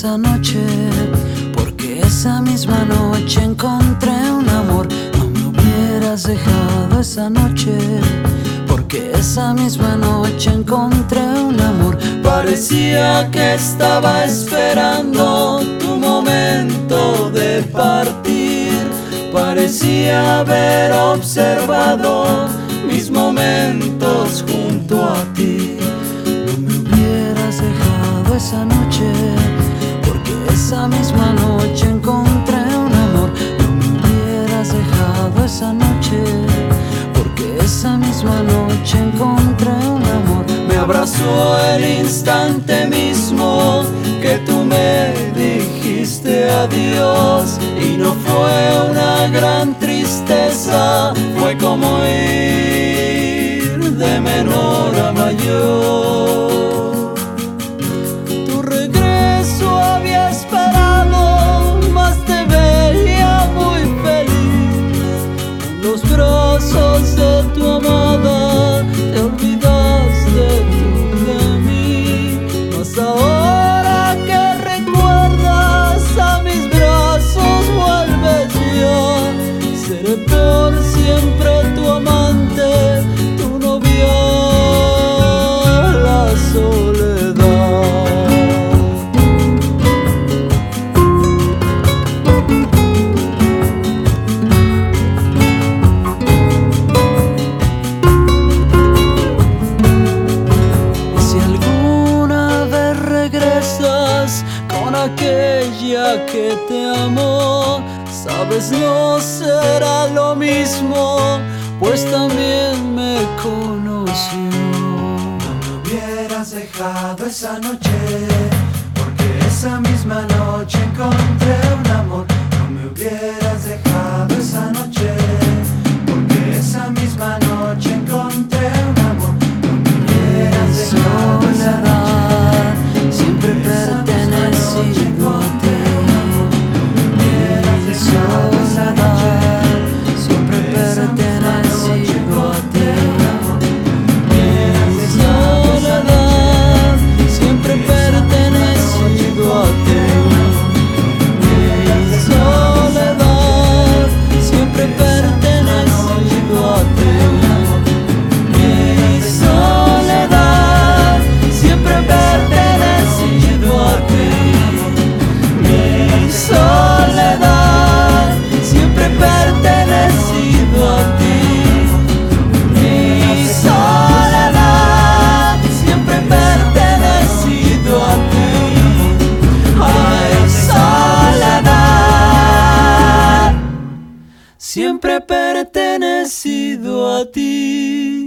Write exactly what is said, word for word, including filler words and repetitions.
esa noche, porque esa misma noche encontré un amor. No me hubieras dejado esa noche, porque esa misma noche encontré un amor. Parecía que estaba esperando tu momento de partir, parecía haber observado mis momentos junto a ti. No me hubieras dejado esa noche, porque esa misma noche encontré un amor. No me hubieras dejado esa noche, porque esa misma noche encontré un amor. Me abrazó el instante mismo que tú me dijiste adiós, y no fue una gran tristeza, fue como ir de menor a mayor. Tu regreso había esperado, mas te veía muy feliz. En los brazos de tu amada te olvidaste tú de mí, mas ahora que recuerdas a mis brazos vuelves ya. Seré por siempre tu amante, tu novia, la soledad. Y si alguna vez regresas con aquella que te amó, sabes, no será lo mismo, pues también me conoció. No me hubieras dejado esa noche, porque esa misma noche encontré un amor. No me hubieras dejado esa noche, porque esa misma noche encontré un amor. No me hubieras dejado esa noche, siempre pertenecido a ti. Siempre pertenecido a ti. Mi soledad, siempre pertenecido a ti. Mi soledad, siempre pertenecido a ti. Mi soledad, siempre pertenecido a ti. Mi soledad, siempre pertenecido a ti. Mi soledad, siempre pertenecido a ti. Ay, soledad, siempre pertenecido a ti.